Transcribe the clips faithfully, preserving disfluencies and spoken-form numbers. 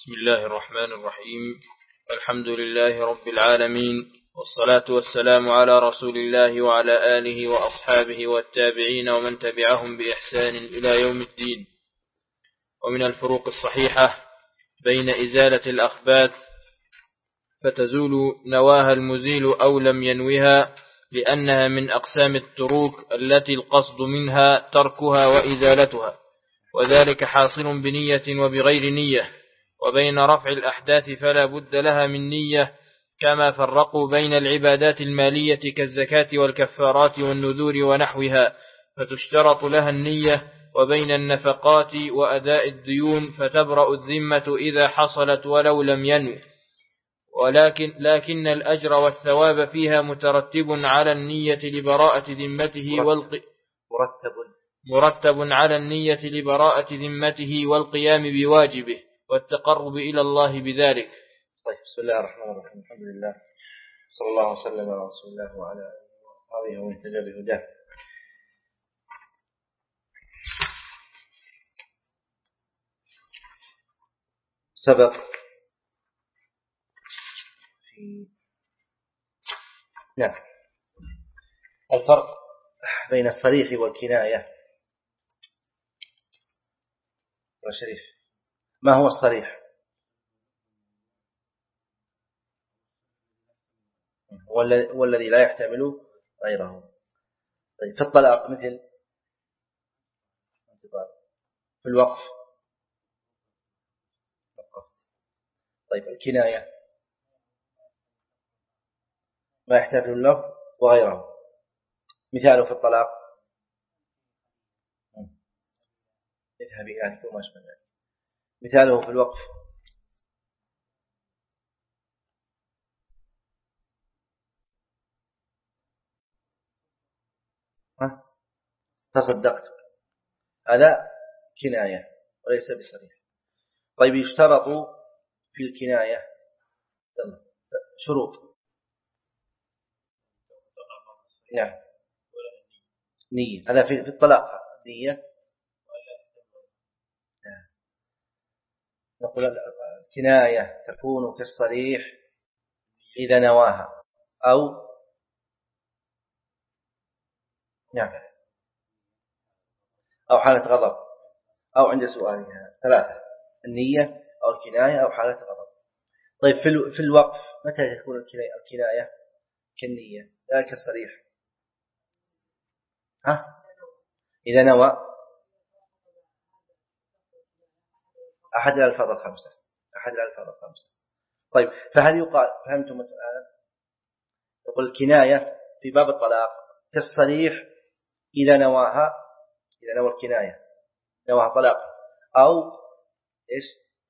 بسم الله الرحمن الرحيم. الحمد لله رب العالمين، والصلاة والسلام على رسول الله وعلى آله وأصحابه والتابعين ومن تبعهم بإحسان إلى يوم الدين. ومن الفروق الصحيحة بين إزالة الأخباث فتزول نواها المزيل أو لم ينوها، لأنها من أقسام التروك التي القصد منها تركها وإزالتها، وذلك حاصل بنية وبغير نية. وبين رفع الأحداث فلا بد لها من نية، كما فرقوا بين العبادات المالية كالزكاة والكفارات والنذور ونحوها فتشترط لها النية، وبين النفقات وأداء الديون فتبرأ الذمة إذا حصلت ولو لم ينو، ولكن لكن الأجر والثواب فيها مترتب على النية لبراءة ذمته والق... مرتب مرتب على النية لبراءة ذمته والقيام بواجبه والتقرب إلى الله بذلك. طيب، بسم الله الرحمن الرحيم. الحمد لله، صلى الله وسلم على رسول الله وعلى آله وأصحابه ومن اهتدى بهداه. سبق في نعم الفرق بين الصريح والكناية. وشريف، ما هو الصريح؟ والذي لا يحتمل غيره. طيب، في الطلاق مثل في الوقف. طيب، الكناية ما يحتمل اللفظ وغيره. مثاله في الطلاق اذهبي يعني ثم أشمل. مثاله في الوقف ها تصدقت، هذا كناية وليس بصريح. طيب، يشترط في الكناية شروط. نعم، نية. هذا في الطلاق نية. نقول الكناية تكون كالصريح إذا نواها أو نعم أو حالة غضب أو عند سؤالها. ثلاثة: النية أو الكناية أو حالة غضب. طيب، في الوقف متى تكون الكناية كالنية لا كالصريح؟ ها إذا نوى أحد الألفاظ الخمسة. أحد الألفاظ الخمسة. طيب، فهل يقال فهمتم الآن؟ يقول الكناية في باب الطلاق كالصريح إذا نواها، إذا نوى الكناية نواها طلاق، أو إيش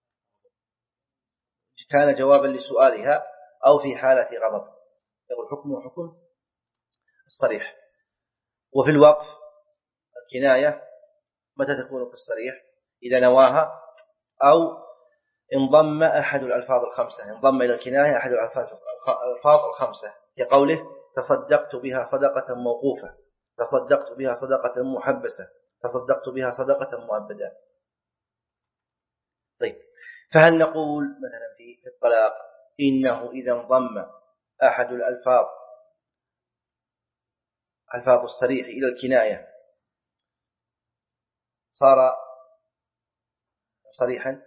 كان جوابا لسؤالها، أو في حالة غضب. يقول حكمه حكم الصريح. وفي الوقف الكناية متى تكون كالصريح؟ إذا نواها أو انضم أحد الألفاظ الخمسة، انضم إلى الكناية أحد الألفاظ الخمسة، كقوله تصدقت بها صدقة موقوفة، تصدقت بها صدقة محبسة، تصدقت بها صدقة مؤبدة. طيب، فهل نقول مثلا في الطلاق إنه إذا انضم أحد الألفاظ ألفاظ الصريح إلى الكناية صار صريحا،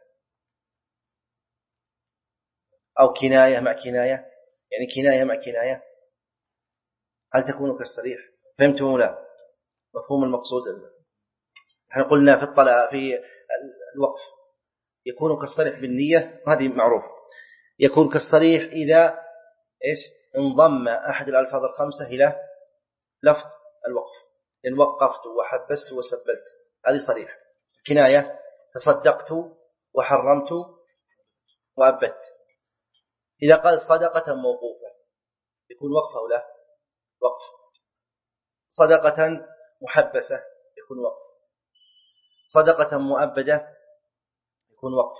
أو كناية مع كناية، يعني كناية مع كناية، هل تكون كالصريح؟ فهمتم ولا؟ مفهوم المقصود؟ احنا قلنا في الطلاق في الوقف يكون كالصريح بالنية، هذه معروف. يكون كالصريح إذا إيش انضم أحد الألفاظ الخمسة إلى لفظ الوقف، إن وقفت وحبست وسبلت، هذه صريح. كناية تصدقت وحرمت وأبدت. إذا قال صدقة موقوفة يكون وقف أو لا؟ وقف. صدقة محبسة يكون وقف. صدقة مؤبدة يكون وقف.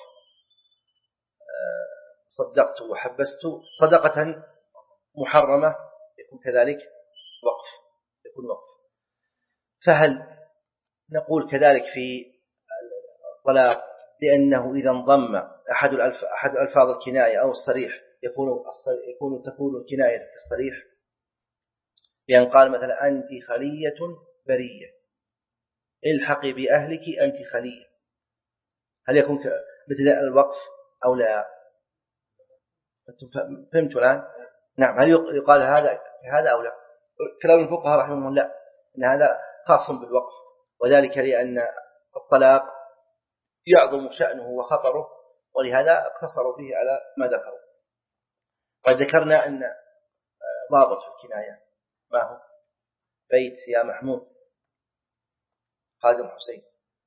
صدقت وحبست. صدقة محرمة يكون كذلك وقف، يكون وقف. فهل نقول كذلك في الطلاق لأنه إذا انضم أحد الألف أحد ألفاظ الكناية أو الصريح يكون يكون تكون الكناية كالصريح، بأن قال مثلا أنت خلية برية، الحقي بأهلك أنت خلية، هل يكون مثل الوقف أو لا؟ فهمتوا الآن؟ نعم. هل يقال هذا هذا أو لا؟ كلام الفقهاء رحمهم الله لا، إن هذا خاص بالوقف، وذلك لأن الطلاق يعظم شأنه وخطره، ولهذا اقتصروا فيه على ما ذكروا. قد ذكرنا أن ضابط في الكناية ما هو؟ بيت يا محمود خادم حسين،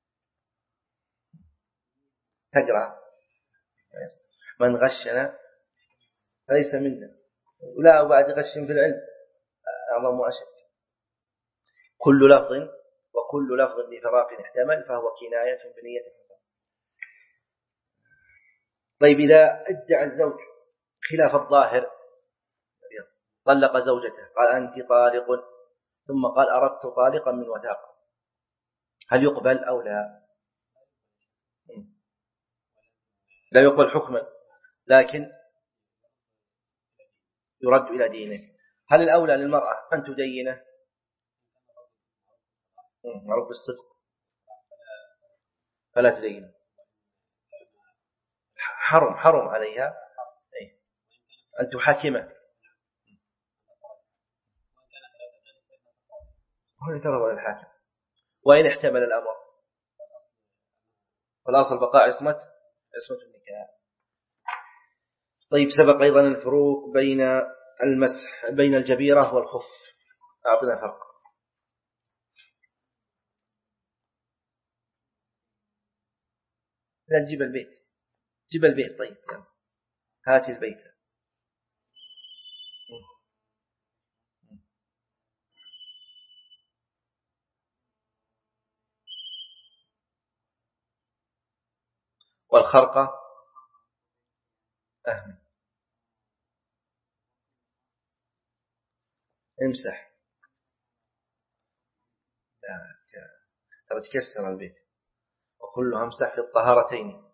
تقرأ من غشنا فليس منا، ولا وبعد غش في العلم أعظم وأشد. كل لفظ وكل لفظ لفراق احتمل فهو كناية بنية الحسن. طيب إذا ادعى الزوج خلاف الظاهر، طلق زوجته قال أنت طالق، ثم قال أردت طالقا من وثاق، هل يقبل أو لا؟ لا يقبل حكما، لكن يرد إلى دينه. هل الأولى للمرأة أن تدينه؟ معروف بالصدق، فلا تدينه، حرم حرم عليها أن تحاكمه، وهو يتربى للحاكم، وإن احتمل الأمر والأصل بقاء عصمة عصمة النكاح. طيب سبق أيضا الفروق بين المسح بين الجبيرة والخف، أعطنا فرق. لا تجيب البيت، جيب البيت. طيب هات البيت. والخرقة أهم، امسح، ترى تكسر البيت، وكلها امسح في الطهارتين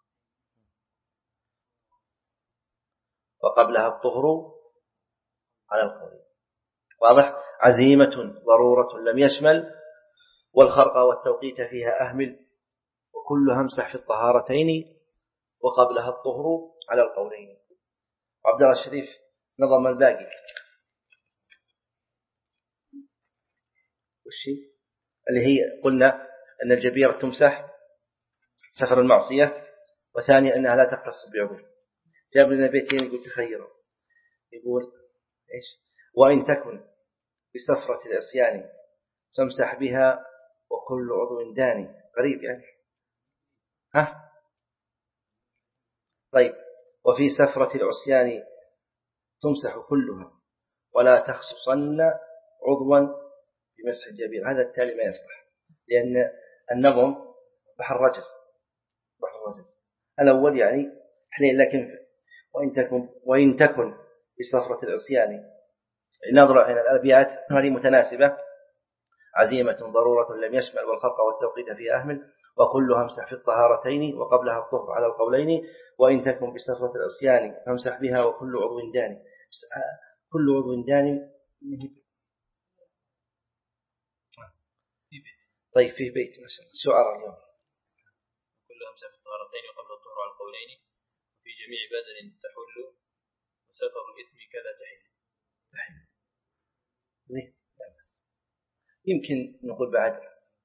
وقبلها الطهر على القول، واضح. عزيمة ضرورة لم يشمل، والخرقة والتوقيت فيها أهمل، وكلها امسح في الطهارتين وقبلها الطهر على القولين. عبد الله الشريف نظم الباقي والشيء اللي هي قلنا أن الجبيرة تمسح سفر المعصية، وثانيا أنها لا تختص بعضو. جاب لنا بيتين يقول تخيروا، يقول إيش؟ وإن تكن بسفرة العصيان تمسح بها وكل عضو داني، غريب يعني، ها؟ طيب وفي سفرة العصيان تمسح كلها ولا تخصصن عضوا بمسح الجبير، هذا التالي ما يصلح، لأن النظم بحر رجس، بحر رجس. الأول يعني حليل لكن وإن تكن وإن تكن بسفرة العصيان، نظرة إلى الأبيات هذه متناسبة. عزيمة ضرورة لم يشمل، والخرق والتوقيت في أهمل، وكلها امسح في الطهارتين وقبلها الطهر على القولين، وإن تكن بسفرة العصيان فامسح بها وكل عضو داني، كل عضو داني. طيب فيه بيت مثلا شعر اليوم كلها امسح في الطهارتين وقبل الطهر على القولين، وفي جميع بدن تحل وسفر الإثم كذا تحل تحل زين. يمكن نقول بعد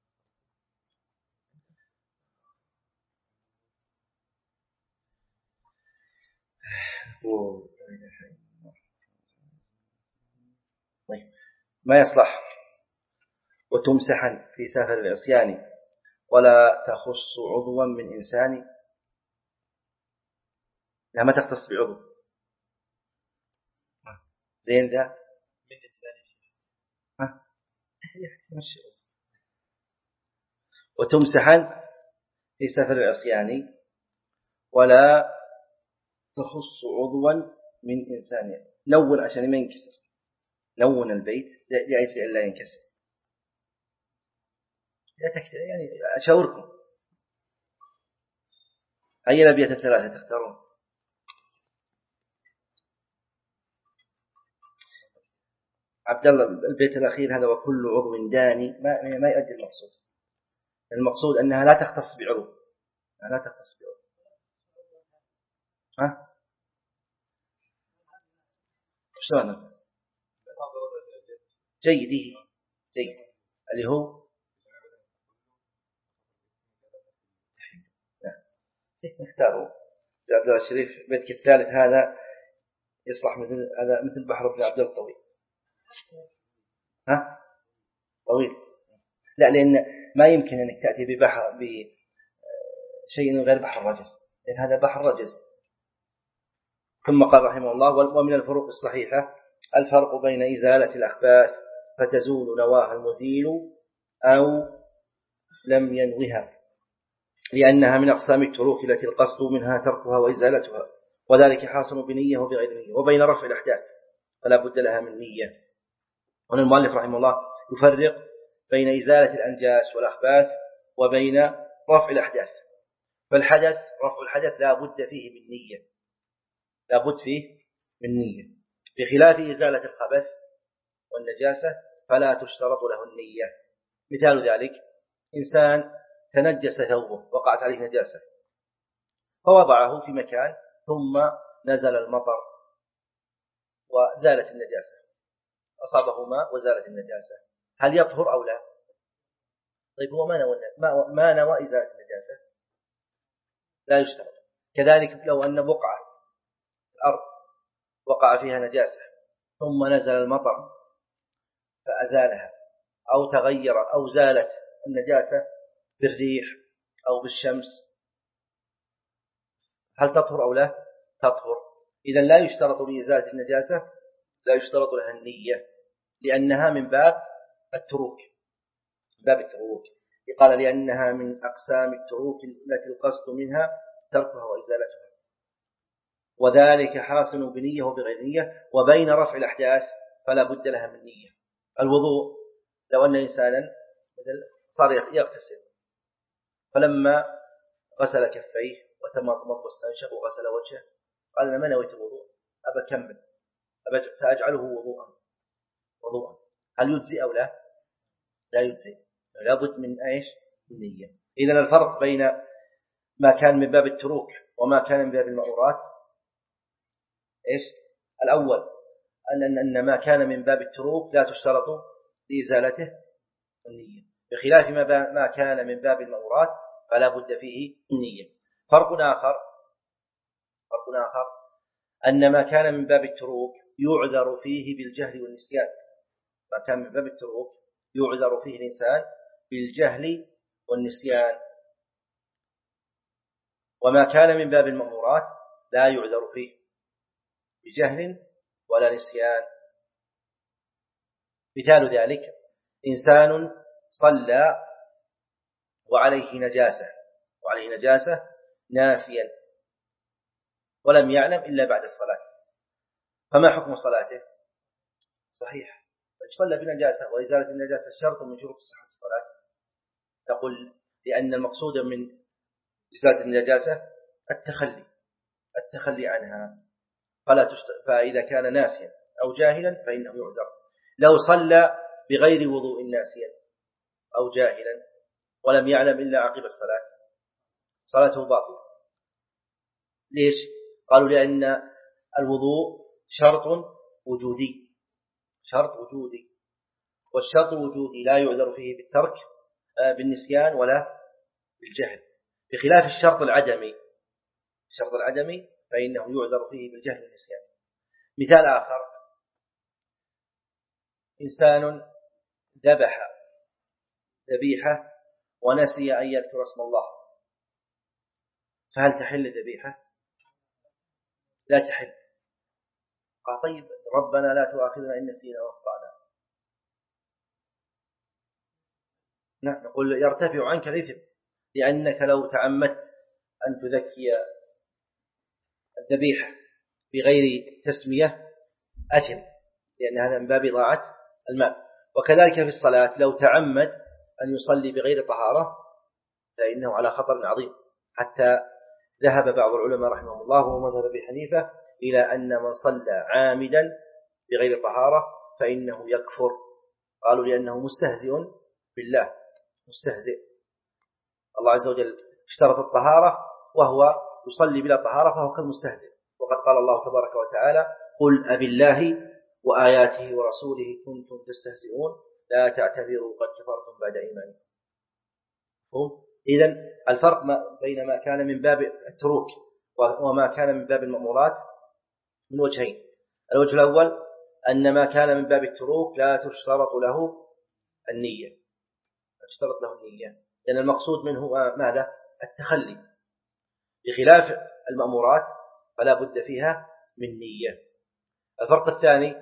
ما يصلح وتمسحا في سفر العصيان ولا تخص عضوا من إنسان، لا ما تختص بعضو زين ذا من إنسان ها وتمسحا في سفر العصيان ولا تخص عضوا من إنسان. لون عشان ما ينكسر، لون البيت جائز لألا ينكسر. لا تكتب يعني أشاوركم أي الأبيات الثلاثة تختارون؟ عبد الله البيت الأخير هذا وكل عضو داني ما ما يؤدي المقصود. المقصود أنها لا تختص بعضو، لا تختص بعضو. ها؟ شلون؟ جيد جيد اللي هو نختاره. عبد الله الشريف بيتك الثالث هذا يصلح مثل هذا مثل بحر ابن عبد الله الطويل. ها؟ طويل. لا، لأن ما يمكن أنك تأتي ببحر بشيء غير بحر الرجز، لأن هذا بحر رجز. ثم قال رحمه الله: ومن الفروق الصحيحة الفرق بين إزالة الأخباث فتزول نواها المزيل أو لم ينوها، لأنها من أقسام التروك التي القصد منها تركها وإزالتها، وذلك حاصل بنية وبغير نية. وبين رفع الأحداث فلا بد لها من نية. وأن المؤلف رحمه الله يفرق بين إزالة الأنجاس والأخباث وبين رفع الأحداث. فالحدث رفع الحدث لا بد فيه من نية، لا بد فيه من نية، بخلاف إزالة الخبث والنجاسة فلا تشترط له النية. مثال ذلك: إنسان تنجس ثوبه، وقعت عليه نجاسة، فوضعه في مكان ثم نزل المطر وزالت النجاسة، أصابه ماء وزالت النجاسة، هل يطهر أو لا؟ طيب هو ما نوى ما نوى إزالة النجاسة، لا يشترط. كذلك لو أن بقعة الأرض وقع فيها نجاسة ثم نزل المطر فأزالها، أو تغير أو زالت النجاسة بالريح أو بالشمس، هل تطهر أو لا؟ تطهر. إذن لا يشترط لإزالة النجاسة، لا يشترط لها النية، لأنها من باب التروك، باب التروك. قال: لأنها من أقسام التروك التي القصد منها تركها وإزالتها، وذلك حاصل بنية وبغير نية. وبين رفع الأحداث فلا بد لها من نية. الوضوء، لو أن إنسانا صار يغتسل، فلما غسل كفيه وتمضمض واستنشق وغسل وجهه قال: أنا ما نويت الوضوء، أبى أكمل، أبى سأجعله وضوءا وضوءا، هل يجزي أو لا؟ لا يجزي، لابد من إيش؟ النية. إذن الفرق بين ما كان من باب التروك وما كان من باب المأمورات إيش؟ الأول أن أن ما كان من باب التروك لا تشترط لإزالته النية، بخلاف ما كان من باب المأمورات فلا بد فيه النية. فرق آخر فرق آخر أن ما كان من باب التروك يعذر فيه بالجهل والنسيان، ما كان من باب التروك يعذر فيه الإنسان بالجهل والنسيان، وما كان من باب المأمورات لا يعذر فيه بجهل ولا نسيان. مثال ذلك: إنسان صلى وعليه نجاسة وعليه نجاسة ناسيا ولم يعلم إلا بعد الصلاة، فما حكم صلاته؟ صحيح. صلى بنجاسة، وإزالة النجاسة شرط من شروط صحة الصلاة. تقول: لأن المقصود من إزالة النجاسة التخلي التخلي عنها، فلا تشت... فإذا كان ناسيا أو جاهلا فإنه يعذر. لو صلى بغير وضوء ناسيا أو جاهلا ولم يعلم إلا عقب الصلاة صلاته باطلة. ليش؟ قالوا: لأن الوضوء شرط وجودي، شرط وجودي، والشرط الوجودي لا يعذر فيه بالترك بالنسيان ولا بالجهل، بخلاف الشرط العدمي. الشرط العدمي فإنه يعذر فيه بالجهل والنسيان. مثال آخر: إنسان ذبح ذبيحة ونسي أن يذكر اسم الله، فهل تحل الذبيحة؟ لا تحل. قال: طيب ربنا لا تؤاخذنا إن نسينا واخطأنا. نعم، نقول: يرتفع عنك الإثم، لأنك لو تعمدت أن تذكي الذبيحة بغير تسمية أثم، لأن هذا من باب ضاعة الماء. وكذلك في الصلاة، لو تعمد أن يصلي بغير طهارة فإنه على خطر عظيم، حتى ذهب بعض العلماء رحمه الله ومذهب أبي حنيفة إلى أن من صلى عامدا بغير طهارة فإنه يكفر. قالوا لأنه مستهزئ بالله، مستهزئ. الله عز وجل اشترط الطهارة وهو يصلي بلا طهارة فهو كالمستهزئ. وقد قال الله تبارك وتعالى: قل أبي الله وآياته ورسوله كنتم تستهزئون لا تعتذروا قد كفرتم بعد إيمانكم. إذن الفرق بين ما كان من باب التروك وما كان من باب المأمورات من وجهين. الوجه الأول أن ما كان من باب التروك لا تشترط له النية، لا تشترط له النية لأن المقصود منه ماذا؟ التخلي، بخلاف المأمورات فلا بد فيها من نية. الفرق الثاني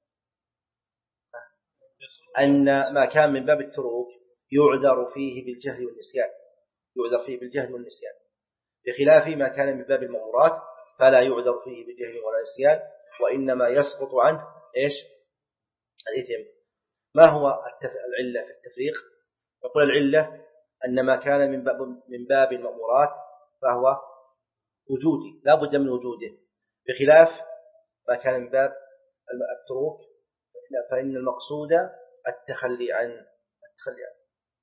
أن ما كان من باب التروك يعذر فيه بالجهل والنسيان، يعذر فيه بالجهل والنسيان، بخلاف ما كان من باب المأمورات فلا يعذر فيه بالجهل ولا النسيان، وإنما يسقط عنه إيش؟ الإثم. ما هو العلة في التفريق؟ يقول العلة أن ما كان من باب من باب المأمورات فهو وجودي لا بد من وجوده، بخلاف ما كان من باب التروك فإن المقصود التخلي عن التخلي عنه.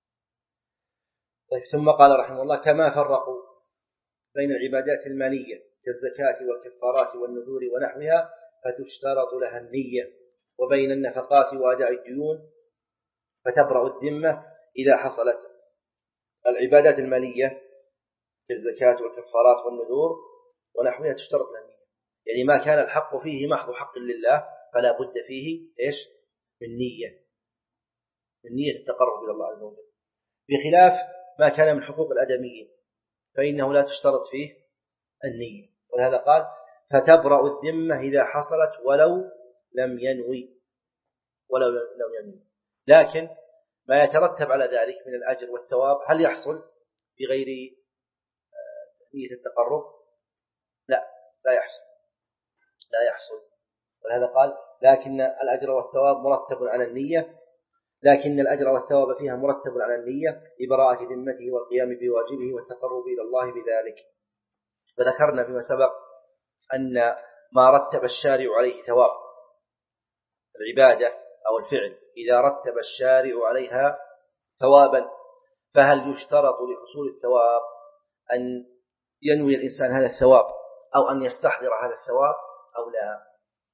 طيب، ثم قال رحمه الله: كما فرقوا بين العبادات المالية كالزكاة والكفارات والنذور ونحوها فتشترط لها النية، وبين النفقات وأداء الديون فتبرأ الذمة إذا حصلت. العبادات المالية كالزكاة والكفارات والنذور ونحوها تشترط لها النية، يعني ما كان الحق فيه محض حق لله فلا بد فيه إيش؟ من نية، من نية التقرب إلى الله عز وجل، بخلاف ما كان من حقوق الآدميين فإنه لا تشترط فيه النية. ولهذا قال: فتبرأ الذمة إذا حصلت ولو لم ينوي، ولو لم ينوي. لكن ما يترتب على ذلك من الأجر والثواب هل يحصل بغير نية التقرب؟ لا، لا يحصل، لا يحصل. ولهذا قال: لكن الأجر والثواب مرتب على النية، لكن الأجر والثواب فيها مرتب على النية لبراءة ذمته والقيام بواجبه والتقرب إلى الله بذلك. وذكرنا فيما سبق أن ما رتب الشارع عليه ثواب العبادة أو الفعل إذا رتب الشارع عليها ثوابا فهل يشترط لحصول الثواب أن ينوي الإنسان هذا الثواب أو أن يستحضر هذا الثواب أو لا؟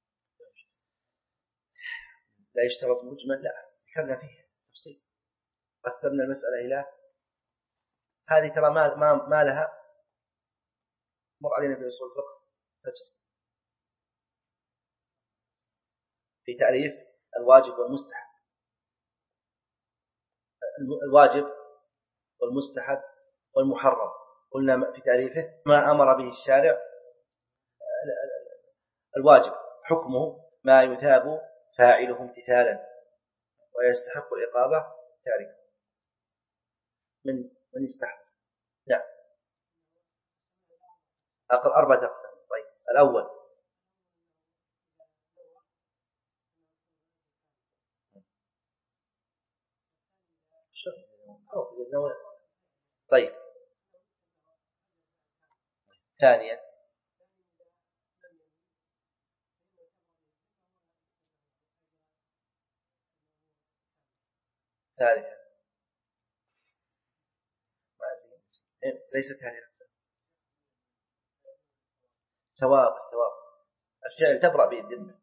لا يشترط مجمل، لا، ذكرنا فيه تفصيل، قسمنا المسألة إلى هذه ترى ما, ما, ما لها مر علينا في أصول الفقه فجر في تعريف الواجب والمستحب. الواجب والمستحب والمحرم قلنا في تعريفه ما أمر به الشارع. الواجب حكمه ما يثاب فاعله امتثالا ويستحق العقابة تاركه. من من يستحق؟ نعم، أقل أربعة أقسام. طيب، الأول طيب، ثانيا ثالثا ليست هذه ثواب الثواب الفعل تبرأ به الذمة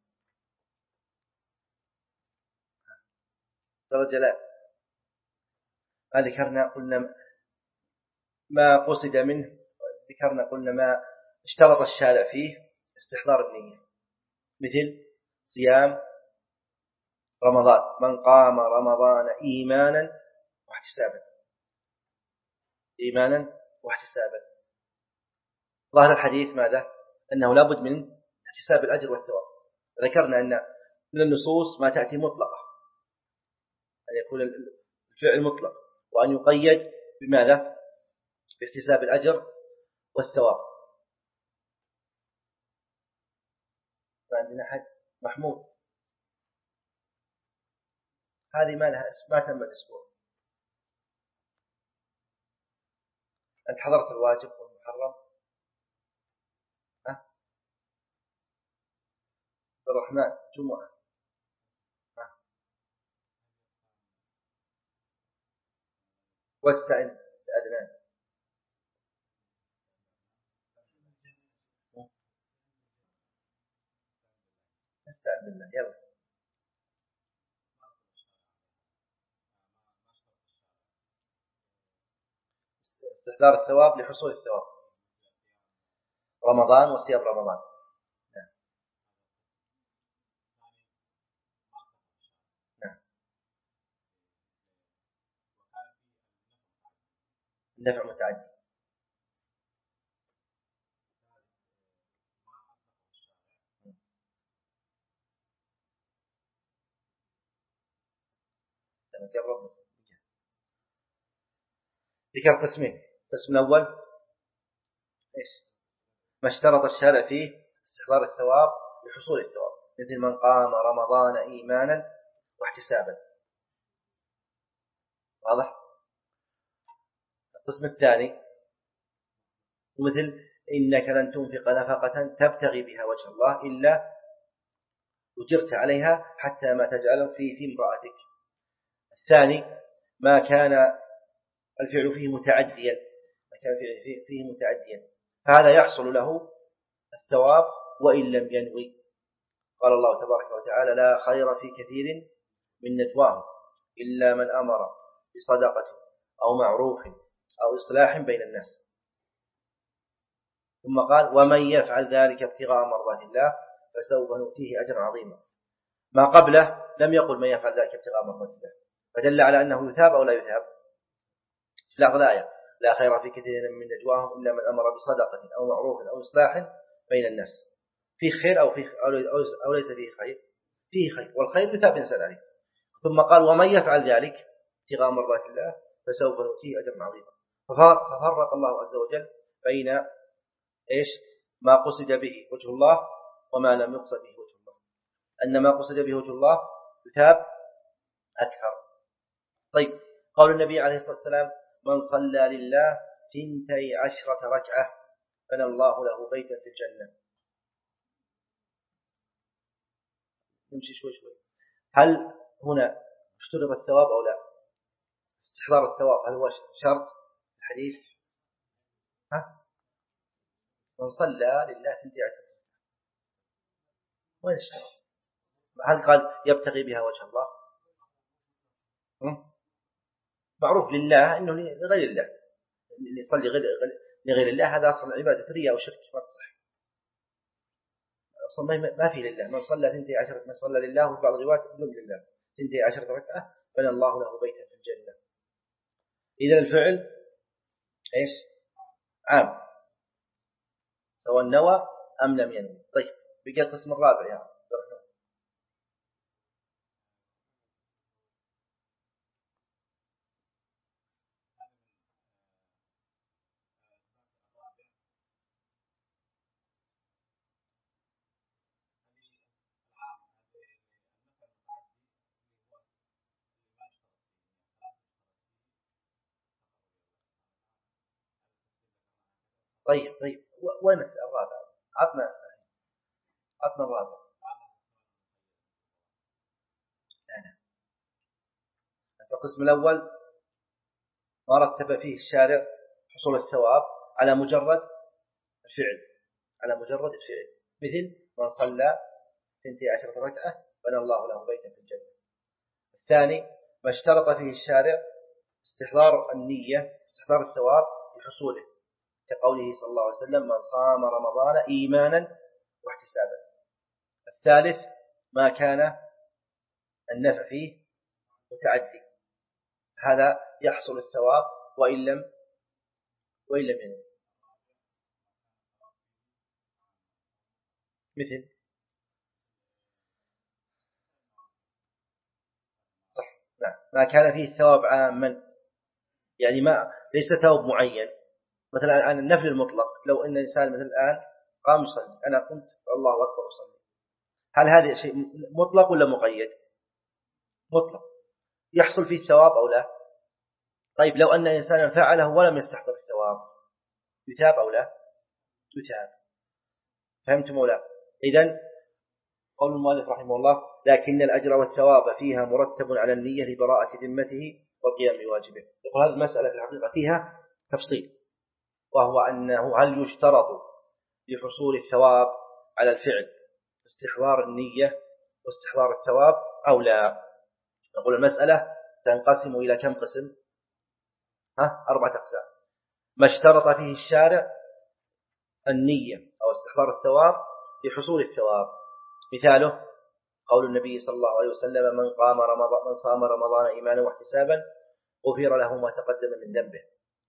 درجة. لا، ما ذكرنا قلنا ما قصد منه، ذكرنا قلنا ما اشترط الشارع فيه استحضار النية، مثل صيام رمضان: من قام رمضان إيمانا واحتسابا، إيمانا واحتسابا. ظاهر الحديث ماذا؟ أنه لابد من احتساب الأجر والثواب. ذكرنا أن من النصوص ما تأتي مطلقة، أن يكون الفعل مطلق وأن يقيد بماذا؟ باحتساب الأجر والثواب. فعندنا حد محمود، هذه ما لها اسم، ما تم الأسبوع. أنت حضرت الواجب والمحرم الرحمن جمعة. واستعن بأدنان. استعن بالله. يلا استحضار الثواب لحصول الثواب. رمضان وصيام رمضان. نعم. نعم. النفع متعدي. جرب. ذكر قسمين. القسم الأول إيش؟ ما اشترط الشارع فيه استحضار الثواب لحصول الثواب، مثل من قام رمضان إيمانا واحتسابا. واضح؟ القسم الثاني مثل إنك لن تنفق نفقة تبتغي بها وجه الله إلا أجرت عليها حتى ما تجعل في في امرأتك. الثاني ما كان الفعل فيه متعديا، ما كان الفعل فيه متعديا فهذا يحصل له الثواب وإن لم ينوي. قال الله تبارك وتعالى لا خير في كثير من نجواهم إلا من أمر بصدقة أو معروف أو إصلاح بين الناس. ثم قال ومن يفعل ذلك ابتغاء مرضات الله فسوف نؤتيه أجرا عظيما. ما قبله لم يقل من يفعل ذلك ابتغاء مرضات الله، فدل على أنه يثاب أو لا يثاب. لا غلاية لا خير في كثير من نجواهم إلا من أمر بصدقة أو معروف أو إصلاح بين الناس. فيه خير أو, فيه أو ليس فيه خير؟ فيه خير، والخير يثاب إنسان عليه. ثم قال ومن يفعل ذلك ابتغاء مرضات الله فسوف نؤتيه أجرا عظيما. ففرق الله عز وجل بين إيش ما قصد به وجه الله وما لم يقصد به وجه الله. أن ما قصد به وجه الله يثاب أكثر. طيب قال النبي عليه الصلاة والسلام من صلى لله ثنتي عشرة ركعة بنى الله له بيتا في الجنة. نمشي شوي شوي. هل هنا اشترط الثواب أو لا؟ استحضار الثواب هل هو شرط الحديث؟ ها؟ من صلى لله ثنتي عشرة وين اشترط؟ هل قال يبتغي بها وجه الله؟ معروف لله إنه لغير الله، اللي يصلي لغير الله هذا أصلا عبادة رياء وشرك ما تصح. أصلا ما في لله. من صلى ثنتي عشرة من صلى لله وفي بعض الروايات بدون لله ثنتي عشرة ركعة بنى الله له بيتا في الجنة. إذا الفعل إيش عام سواء نوى أم لم ينوي. طيب بقي القسم الرابع يا عبد الرحمن. طيب طيب وين الرابع؟ عطنا عطنا الرابع. يعني القسم الأول ما رتب فيه الشارع حصول الثواب على مجرد الفعل، على مجرد الفعل، مثل من صلى ثنتي عشرة ركعة بنى الله له بيتا في الجنة. الثاني ما اشترط فيه الشارع استحضار النية، استحضار الثواب لحصوله، كقوله صلى الله عليه وسلم من صام رمضان إيمانا واحتسابا. الثالث ما كان النفع فيه متعدي، هذا يحصل الثواب وإن لم وإن لم ينوي. مثل صح نعم ما كان فيه الثواب عاما، يعني ما ليس ثواب معين. مثلا الآن النفل المطلق، لو أن الإنسان مثلا الآن قام يصلي، أنا قمت الله أكبر وصلي، هل هذا شيء مطلق ولا مقيد؟ مطلق، يحصل فيه الثواب أو لا؟ طيب لو أن إنسانا فعله ولم يستحضر الثواب يثاب أو لا؟ يثاب. فهمتم أو لا؟ إذن قول المؤلف رحمه الله: لكن الأجر والثواب فيها مرتب على النية لبراءة ذمته والقيام بواجبه. يقول هذه المسألة في الحقيقة فيها تفصيل، وهو أنه هل يشترط لحصول الثواب على الفعل استحضار النية واستحضار الثواب أو لا؟ نقول المسألة تنقسم إلى كم قسم؟ ها؟ أربعة أقسام. ما اشترط فيه الشارع النية أو استحضار الثواب لحصول الثواب، مثاله قول النبي صلى الله عليه وسلم: من قام رمضان من صام رمضان إيمانا واحتسابا غفر له ما تقدم من ذنبه.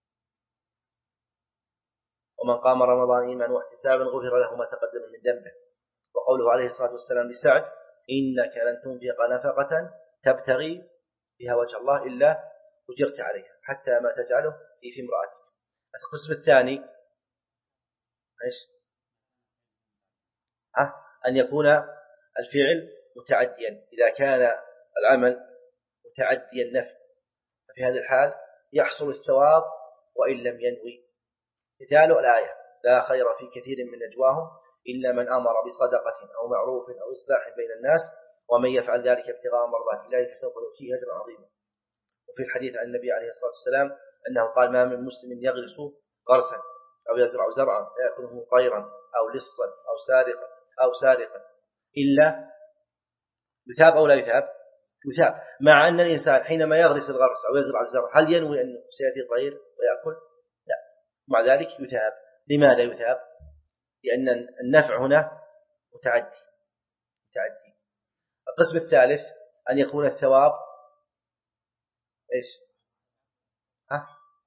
ومن قام رمضان إيمانا واحتسابا غفر له ما تقدم من ذنبه. وقوله عليه الصلاة والسلام لسعد: إنك لن تنفق نفقة تبتغي بها وجه الله إلا أجرت عليها حتى ما تجعله في في امرأتك. القسم الثاني ايش؟ أه؟ أن يكون الفعل متعديا. إذا كان العمل متعدي النفع ففي هذه الحال يحصل الثواب وإن لم ينوي. مثال الآية: لا خير في كثير من نجواهم إلا من أمر بصدقة أو معروف أو إصلاح بين الناس ومن يفعل ذلك ابتغاء مرضات الله فسوف نؤتيه أجرا عظيما. وفي الحديث عن النبي عليه الصلاة والسلام أنه قال: ما من مسلم يغرس غرسا أو يزرع زرعا يأكله طيرا أو لصا أو سارقا أو سارقا إلا يثاب أو لا يثاب؟ يثاب. مع أن الإنسان حينما يغرس الغرس أو يزرع الزرع هل ينوي أنه سيأتي طير ويأكل؟ لا، مع ذلك يثاب. لماذا يثاب؟ لأن النفع هنا متعدي متعدي. القسم الثالث أن يكون الثواب إيش؟ ها؟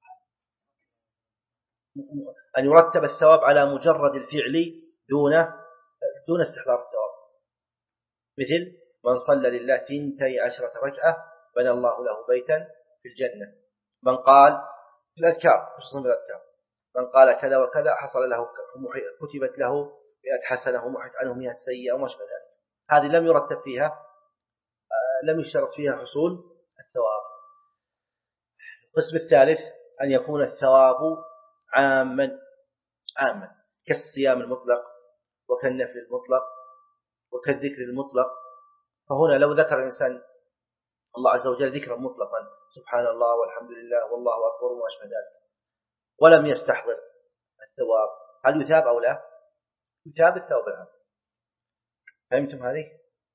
أن يرتب الثواب على مجرد الفعل دون دون استحضار الثواب. مثل من صلى لله ثنتي عشرة ركعة بنى الله له بيتا في الجنة. من قال في الأذكار، خصوصا في الأذكار، من قال كذا وكذا حصل له كتبت له مئة حسنة ومحت عنه مئة سيئة وما شابه ذلك. هذه لم يرتب فيها لم يشترط فيها حصول الثواب. القسم الثالث أن يكون الثواب عاما عاما كالصيام المطلق وكالنفل المطلق وكالذكر المطلق. فهنا لو ذكر الإنسان الله عز وجل ذكرا مطلقا سبحان الله والحمد لله والله أكبر وما أشبه ذلك ولم يستحضر الثواب هل يثاب أو لا؟ يثاب الثواب العام. فهمتم هذه؟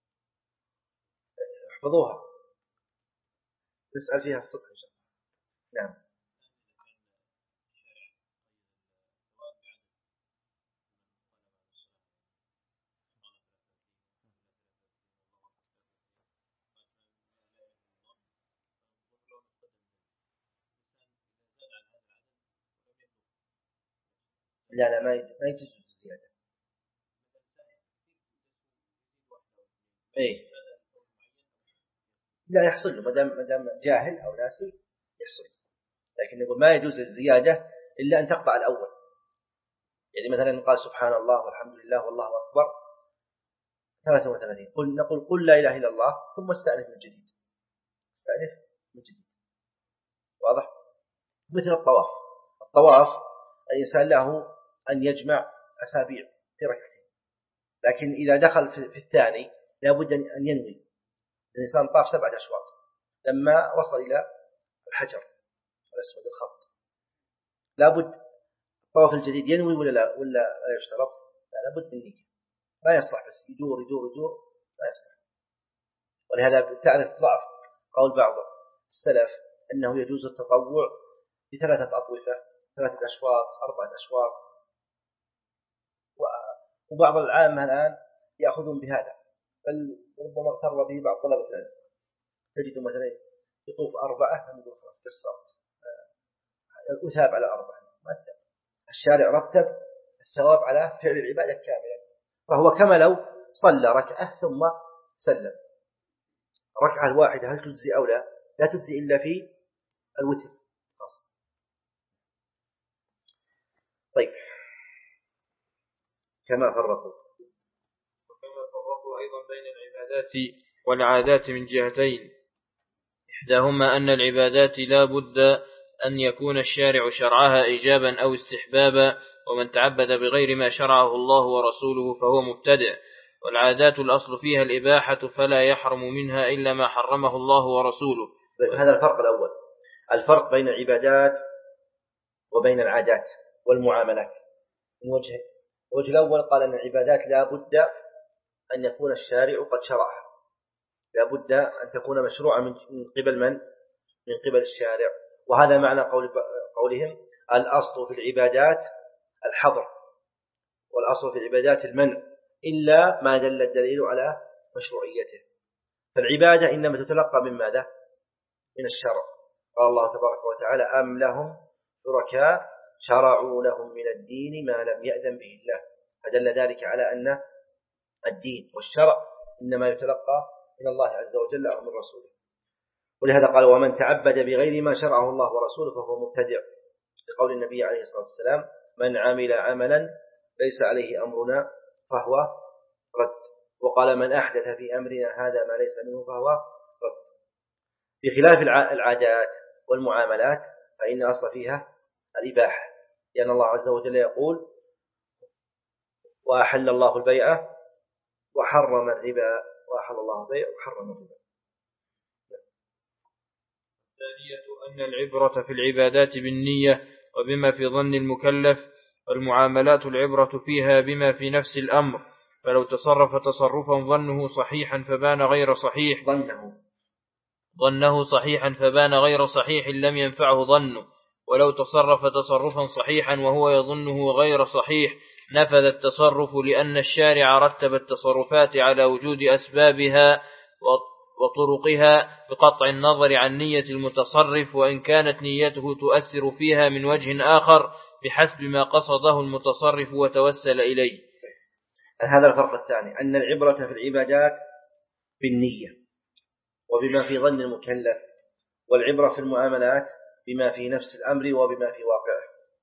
احفظوها نسأل فيها الصدق إن شاء الله. نعم. لا لا ما ما يجوز الزيادة. إيه لا يحصل له مدام مدام جاهل أو ناسي يحصل. لكن نقول ما يجوز الزيادة إلا أن تقطع الأول. يعني مثلا قال سبحان الله والحمد لله والله أكبر ثلاثة وثلاثين قل نقول قل لا إله إلا الله ثم استأنف من جديد. استأنف من جديد. واضح؟ مثل الطواف. الطواف الإنسان له أن يجمع أسابيع في ركعتين، لكن إذا دخل في الثاني لابد أن ينوي. الإنسان طاف سبعة أشواط لما وصل إلى الحجر الأسود الخط لابد الطواف الجديد ينوي ولا لا ولا لا يشترط؟ لا لابد من نية. ما يصلح بس يدور يدور يدور لا يصلح. ولهذا تعرف ضعف قول بعض السلف أنه يجوز التطوع بثلاثة أطوفة ثلاثة أشواط أربعة أشواط، وبعض العامة الآن يأخذون بهذا بل ربما اغتر به بعض طلبة العلم. تجد مثلا يطوف أربعة نقول خلاص قصرت يثاب على أربعة. الشارع رتب الثواب على فعل العبادة كاملا، فهو كما لو صلى ركعة ثم سلم. ركعة الواحدة هل تجزي أو لا؟ لا تجزي إلا في الوتر خاص. طيب كما فرقوا وكما فرقوا أيضا بين العبادات والعادات من جهتين. إحداهما أن العبادات لا بد أن يكون الشارع شرعها إيجابا أو استحبابا، ومن تعبد بغير ما شرعه الله ورسوله فهو مبتدع. والعادات الأصل فيها الإباحة فلا يحرم منها إلا ما حرمه الله ورسوله. هذا الفرق الأول، الفرق بين العبادات وبين العادات والمعاملات من وجه. الوجه الأول قال أن العبادات لا بد أن يكون الشارع قد شرعها، لا بد أن تكون مشروعة من قبل من؟ من قبل الشارع. وهذا معنى قول قولهم الأصل في العبادات الحظر، والأصل في العبادات المنع إلا ما دل الدليل على مشروعيته. فالعبادة إنما تتلقى من ماذا؟ من الشرع. قال الله تبارك وتعالى أم لهم شركاء شرعوا لهم من الدين ما لم يأذن به الله، فدل ذلك على أن الدين والشرع إنما يتلقى من الله عز وجل أو من رسوله. ولهذا قال ومن تعبد بغير ما شرعه الله ورسوله فهو مبتدع، لقول النبي عليه الصلاة والسلام من عمل عملا ليس عليه أمرنا فهو رد. وقال من أحدث في أمرنا هذا ما ليس منه فهو رد. بخلاف العادات والمعاملات فإن أصل فيها الإباحة، لأن الله عز وجل يقول وأحل الله البيع وحرم الربا، وأحل الله البيع وحرم الربا. الثانية أن العبرة في العبادات بالنية وبما في ظن المكلف، والمعاملات العبرة فيها بما في نفس الأمر، فلو تصرف تصرفا ظنه صحيحا فبان غير صحيح ظنه ظنه صحيحا فبان غير صحيح لم ينفعه ظنه، ولو تصرف تصرفا صحيحا وهو يظنه غير صحيح نفذ التصرف، لأن الشارع رتب التصرفات على وجود أسبابها وطرقها بقطع النظر عن نية المتصرف، وإن كانت نيته تؤثر فيها من وجه آخر بحسب ما قصده المتصرف وتوسل إليه. هذا الفرق الثاني، أن العبرة في العبادات بالنية وبما في ظن المكلف، والعبرة في المعاملات بما في نفس الأمر وبما في واقعه.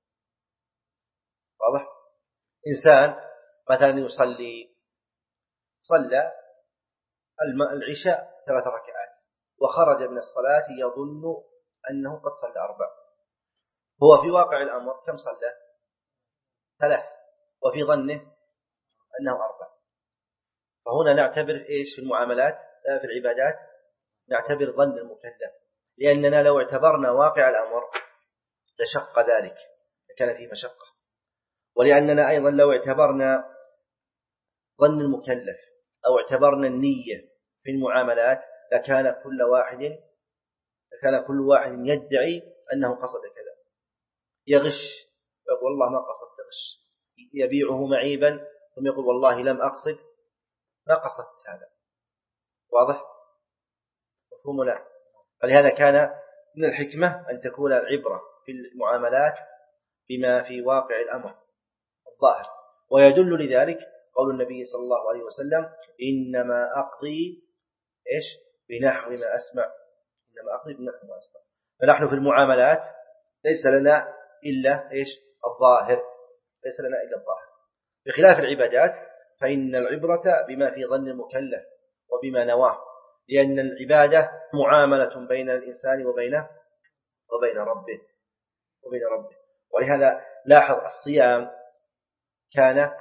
واضح؟ إنسان مثلا يصلي صلى العشاء ثلاث ركعات وخرج من الصلاة يظن أنه قد صلى أربع، هو في واقع الأمر كم صلى؟ ثلاث، وفي ظنه أنه أربع. فهنا نعتبر إيش في المعاملات في العبادات؟ نعتبر ظن المكلف، لأننا لو اعتبرنا واقع الأمر لشق ذلك، كان فيه مشقة. ولأننا أيضا لو اعتبرنا ظن المكلف أو اعتبرنا النية في المعاملات لكان كل واحد لكان كل واحد يدعي أنه قصد كذا، يغش ويقول والله ما قصدت غش، يبيعه معيبا ثم يقول والله لم أقصد ما قصدت هذا. واضح؟ مفهوم لا؟ فلهذا كان من الحكمة أن تكون العبرة في المعاملات بما في واقع الأمر الظاهر. ويدل لذلك قول النبي صلى الله عليه وسلم إنما أقضي إيش بنحو ما أسمع، إنما أقضي بنحو ما أسمع. فنحن في المعاملات ليس لنا إلا إيش الظاهر، ليس لنا إلا الظاهر. بخلاف العبادات فإن العبرة بما في ظن المكلف وبما نواه، لأن العبادة معاملة بين الإنسان وبين وبين ربه وبين ربه. ولهذا لاحظ الصيام كان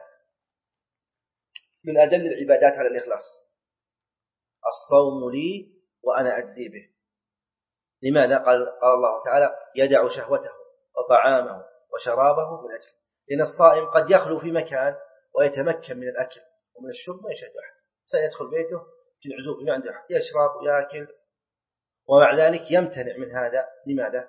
من أدل العبادات على الإخلاص، الصوم لي وأنا أجزي به. لماذا؟ قال, قال الله تعالى يدع شهوته وطعامه وشرابه من أجل، لأن الصائم قد يخلو في مكان ويتمكن من الأكل ومن الشرب ما يشهد أحد، سيدخل بيته في العزوف ما عنده أحد، يشرب ويأكل ومع ذلك يمتنع من هذا. لماذا؟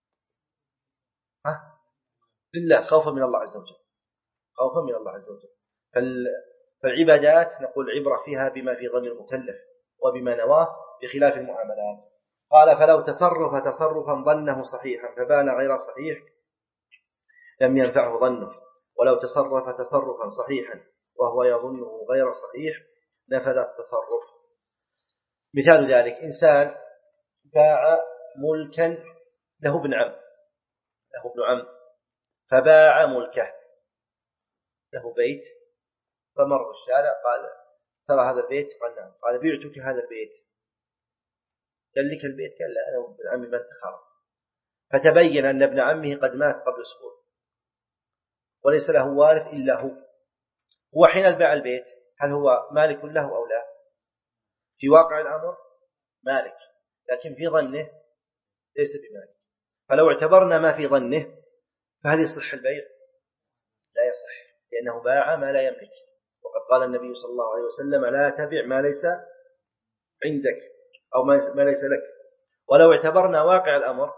ها؟ لله، خوفا من الله عز وجل، خوفا من الله عز وجل. فالعبادات نقول عبرة فيها بما في ظن المكلف وبما نواه بخلاف المعاملات. قال فلو تصرف تصرفا ظنه صحيحا فبان غير صحيح لم ينفعه ظنه، ولو تصرف تصرفا صحيحا وهو يظنه غير صحيح نفذ التصرف. مثال ذلك إنسان باع ملكا له ابن عم له ابن عم فباع ملكه، له بيت فمر الشارع قال ترى هذا البيت؟ قال نعم. قال بيعتك هذا البيت. قال لك البيت؟ قال لا، أنا وابن عمي ما اتخرج. فتبين أن ابن عمه قد مات قبل أسبوع وليس له وارث إلا هو. هو حين باع البيت هل هو مالك له أو لا؟ في واقع الأمر مالك، لكن في ظنه ليس بمالك. فلو اعتبرنا ما في ظنه فهل يصح البيع؟ لا يصح، لأنه باع ما لا يملك. وقد قال النبي صلى الله عليه وسلم لا تبع ما ليس عندك أو ما ليس لك. ولو اعتبرنا واقع الأمر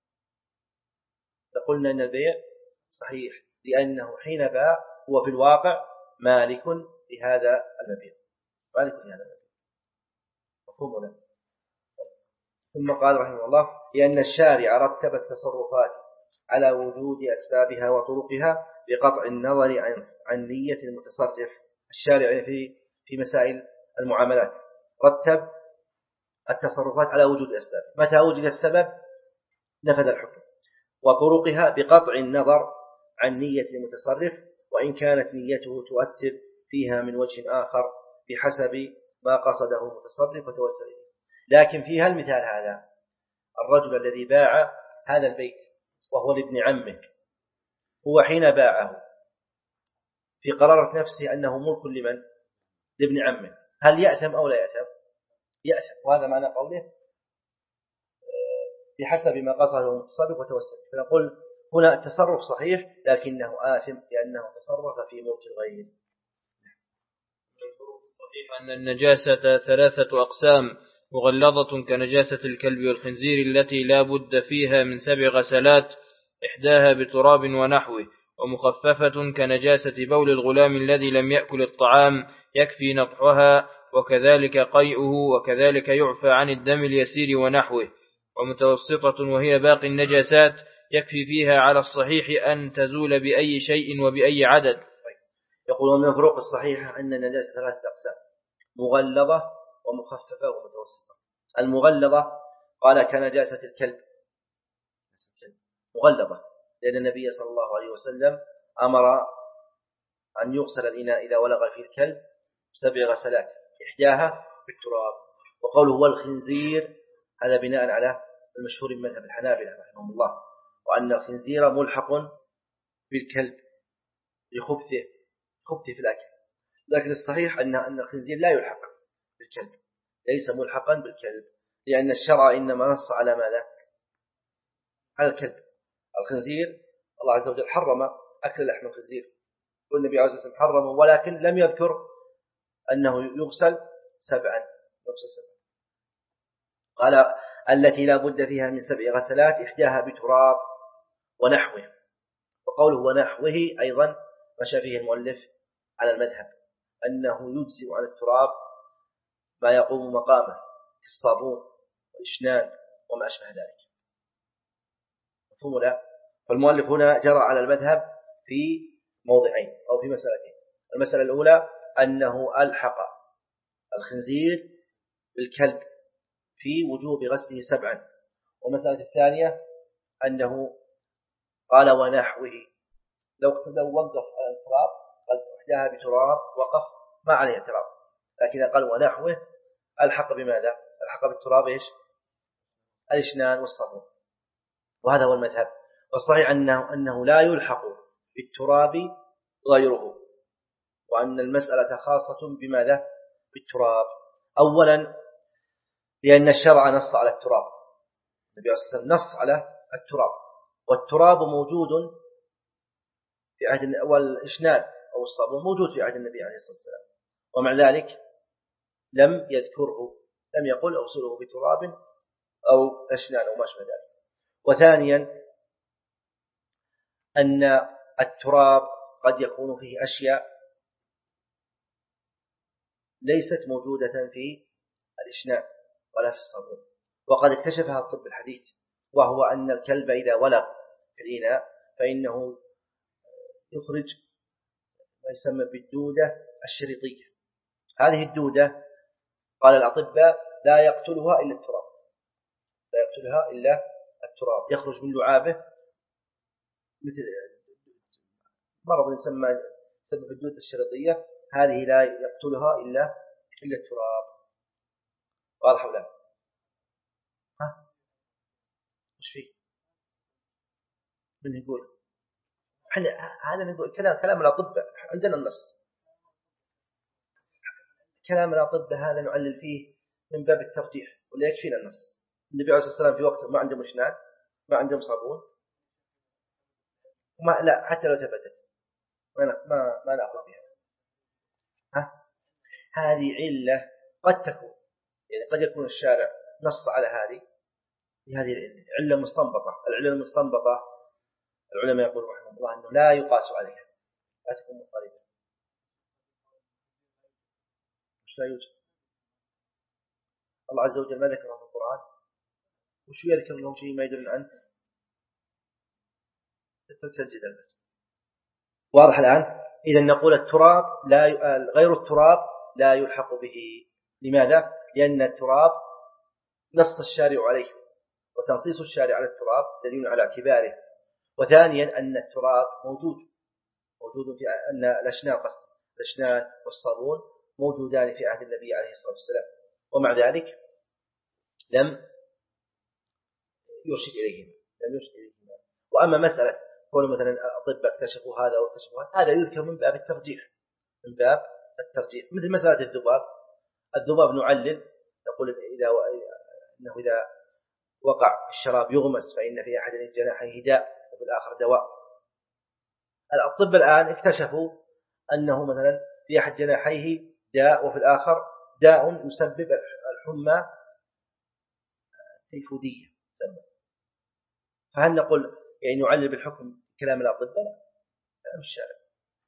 لقلنا أن البيع صحيح، لأنه حين باع هو في الواقع مالك لهذا المبيع، مالك لهذا المبيع. مفهوم ولا؟ ثم قال رحمه الله لأن الشارع رتب التصرفات على وجود أسبابها وطرقها بقطع النظر عن عن نية المتصرف. الشارع في في مسائل المعاملات رتب التصرفات على وجود الأسباب، متى وجد السبب نفذ الحكم، وطرقها بقطع النظر عن نية المتصرف وإن كانت نيته تؤثر فيها من وجه آخر بحسب ما قصده المتصرف وتوسل إليه. لكن في هالمثال هذا الرجل الذي باع هذا البيت وهو لابن عمه، هو حين باعه في قرارة نفسه أنه ملك لمن؟ لابن عمه، هل يأثم أو لا يأثم؟ يأثم، وهذا معنى قوله بحسب ما قصده المتصرف وتوسل. فنقول هنا التصرف صحيح لكنه آثم لأنه تصرف في ملك الغير. الفروق الصحيح أن النجاسة ثلاثة أقسام: مغلظة كنجاسة الكلب والخنزير التي لا بد فيها من سبع غسلات إحداها بتراب ونحوه، ومخففة كنجاسة بول الغلام الذي لم يأكل الطعام يكفي نطحها وكذلك قيئه، وكذلك يعفى عن الدم اليسير ونحوه، ومتوسطة وهي باقي النجاسات يكفي فيها على الصحيح أن تزول بأي شيء وبأي عدد. يقول من الفروق الصحيحة أن النجاسة ثلاثة أقسام: مغلظة ومخففة ومتوسطة. المغلظة قال كنجاسة الكلب، مغلظة لأن النبي صلى الله عليه وسلم أمر أن يغسل الإناء إذا ولغ فيه الكلب بسبع غسلات إحداها بالتراب. وقوله هو الخنزير هذا بناء على المشهور من مذهب الحنابلة رحمهم الله، وأن الخنزير ملحق بالكلب لخبثه خبثه في الأكل. لكن الصحيح أن أن الخنزير لا يلحق بالكلب، ليس ملحقا بالكلب، لأن الشرع إنما نص على ماذا؟ على الكلب. الخنزير الله عز وجل حرم أكل لحم الخنزير، والنبي عليه الصلاة والسلام حرمه، ولكن لم يذكر أنه يغسل سبعا يغسل سبعا قال التي لا بد فيها من سبع غسلات إحداها بتراب ونحوه. وقوله ونحوه أيضا مشى فيه المؤلف على المذهب أنه يجزئ عن التراب ما يقوم مقامه كالصابون والإشنان وما أشبه ذلك. مفهوم لا؟ فالمؤلف هنا جرى على المذهب في موضعين أو في مسألتين. المسألة الأولى أنه ألحق الخنزير بالكلب في وجوب غسله سبعا، والمسألة الثانية أنه قال ونحوه، لو لو وقف على التراب قد أحداها بتراب وقف ما عليه اعتراض، لكن قال ونحوه ألحق بماذا؟ ألحق بالتراب إيش؟ الإشنان والصابون، وهذا هو المذهب. والصحيح أنه, أنه لا يلحق بالتراب غيره، وأن المسألة خاصة بماذا؟ بالتراب. أولا لأن الشرع نص على التراب، النبي عليه الصلاة والسلام نص على التراب، والتراب موجود في عهد، والإشنان أو الصابون موجود في عهد النبي عليه الصلاة والسلام، ومع ذلك لم يذكره، لم يقل أغسله بتراب أو أشنان أو ما شابه ذلك. وثانيا أن التراب قد يكون فيه أشياء ليست موجودة في الإشنان ولا في الصابون، وقد اكتشفها الطب الحديث، وهو أن الكلب إذا ولغ في الإناء فإنه يخرج ما يسمى بالدودة الشريطية. هذه الدودة قال الأطباء لا يقتلها إلا التراب، لا يقتلها إلا التراب، يخرج من لعابه مثل مرض يسمى سبب الدودة الشريطية، هذه لا يقتلها إلا إلا التراب. قال حوله ها مش فيه من يقول احنا هذا نقول كلام كلام الأطباء، عندنا النص. كلام الأطباء هذا نعلل فيه من باب الترجيح ولا يكفينا النص. النبي عليه الصلاة والسلام في وقته ما عندهم إشنان، ما عندهم صابون، وما لا حتى لو ثبتت ما ما ما نأخذ بها. ها هذه علة قد تكون، يعني قد يكون الشارع نص على هذه هذه العلة مستنبطة. العلة المستنبطة العلماء يقول رحمه الله أنه لا يقاس عليها، لا تكون مضطردة. مش لا يوجد؟ الله عز وجل ما ذكره في القرآن، وش يذكر لهم شيء ما يدل عنه؟ تسجد البس. واضح الآن؟ إذا نقول التراب لا ي... غير التراب لا يلحق به. لماذا؟ لأن التراب نص الشارع عليه، وتنصيص الشارع على التراب دليل على اعتباره. وثانيا أن التراب موجود موجود في أن الأشنان قصد الأشنان والصابون موجودان في عهد النبي عليه الصلاة والسلام، ومع ذلك لم يرشد إليهما لم يرشد إليهما. وأما مسألة كون مثلا الأطباء اكتشفوا هذا واكتشفوا هذا، هذا يذكر من باب الترجيح من باب الترجيح مثل مسألة الذباب. الذباب نعلل نقول إذا إنه إذا وقع الشراب يغمس فإن في أحد الجناحين داء وفي الآخر دواء. الأطباء الآن اكتشفوا أنه مثلا في أحد جناحيه داء وفي الآخر داء يسبب الحمى التيفودية تسمى. فهل نقول يعني نعلل بالحكم كلام الأطباء؟ لا مش شارع.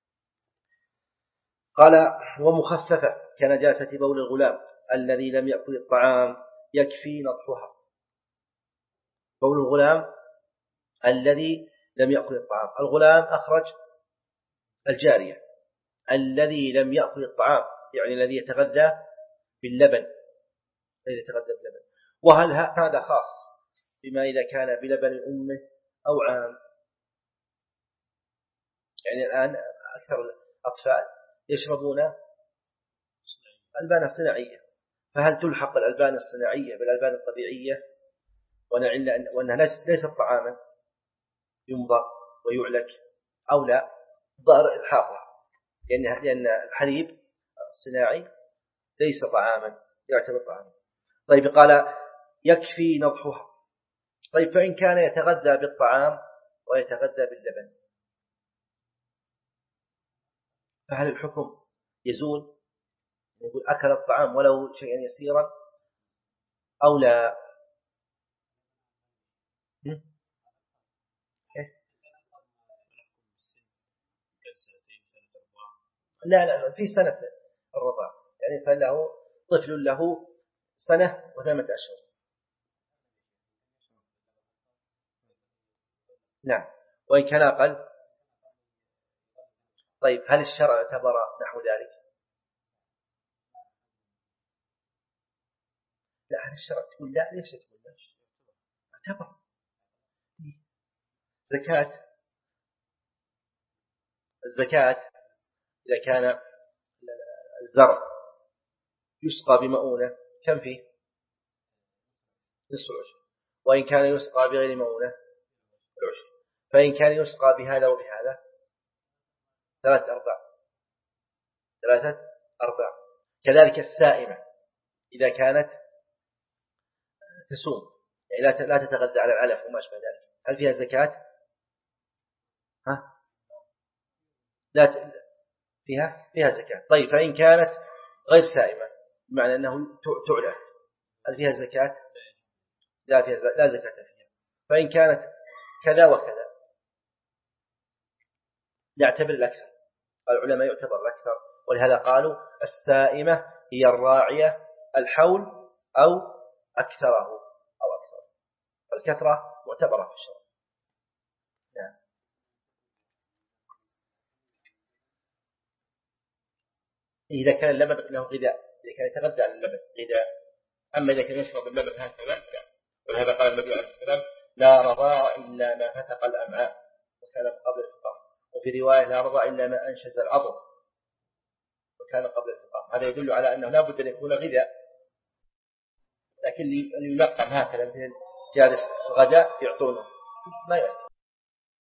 قال ومخففة كنجاسة بول الغلام الذي لم يأكل الطعام يكفي نطحها. بول الغلام الذي لم يأكل الطعام، الغلام أخرج الجارية، الذي لم يأكل الطعام يعني الذي يتغذى باللبن الذي يتغذى باللبن. وهل هذا خاص بما إذا كان بلبن أمه أو عام؟ يعني الآن أكثر الأطفال يشربون ألبان صناعية، فهل تلحق الألبان الصناعية بالألبان الطبيعية وأنها ليست طعاما يمضغ ويعلك أو لا؟ ضار الحاقها، لأن لأن الحليب الصناعي ليس طعاما يعتبر طعاما. طيب قال يكفي نضحها. طيب فإن كان يتغذى بالطعام ويتغذى باللبن فهل الحكم يزول؟ يقول أكل الطعام ولو شيئا يسيرا أو لا؟ لا لا في سنة الرضاع، يعني صار له طفل له سنة وثمانية أشهر. نعم وإن كان أقل. طيب هل الشرع اعتبر نحو ذلك؟ لا هل الشرع تقول لا؟ ليش تقول لا؟ اعتبر زكاة الزكاة إذا كان الزرع يسقى بمؤونة كم فيه؟ نصف العشر. وإن كان يسقى بغير مؤونة العشر. فإن كان يسقى بهذا وبهذا ثلاثة أرباع ثلاثة أرباع. كذلك السائمة إذا كانت تسوم يعني لا تتغذى على العلف وما أشبه ذلك، هل فيها زكاة؟ ها؟ لا ت... فيها فيها زكاة. طيب فإن كانت غير سائمة بمعنى أنه تعلف هل فيها زكاة؟ لا فيها لا زكاة فيها. فإن كانت كذا وكذا يعتبر الأكثر. العلماء يعتبر الأكثر، ولهذا قالوا السائمة هي الراعية الحول أو أكثره أو أكثر، فالكثرة معتبرة في الشرع. نعم. إذا كان اللبن له غذاء، إذا كان يتغذى على اللبن غذاء. أما إذا كان يشرب اللبن هكذا ولهذا قال النبي عليه الصلاة والسلام لا رضاء إلا ما فتق الأمعاء وكان قبل الفطام، وفي رواية لا رضاء إلا ما أنشز العظم وكان قبل الفطام. هذا يدل على أنه لا بد أن يكون غذاء، لكن اللي يلقم هكذا مثل جالس غداء يعطونه ما يأتي.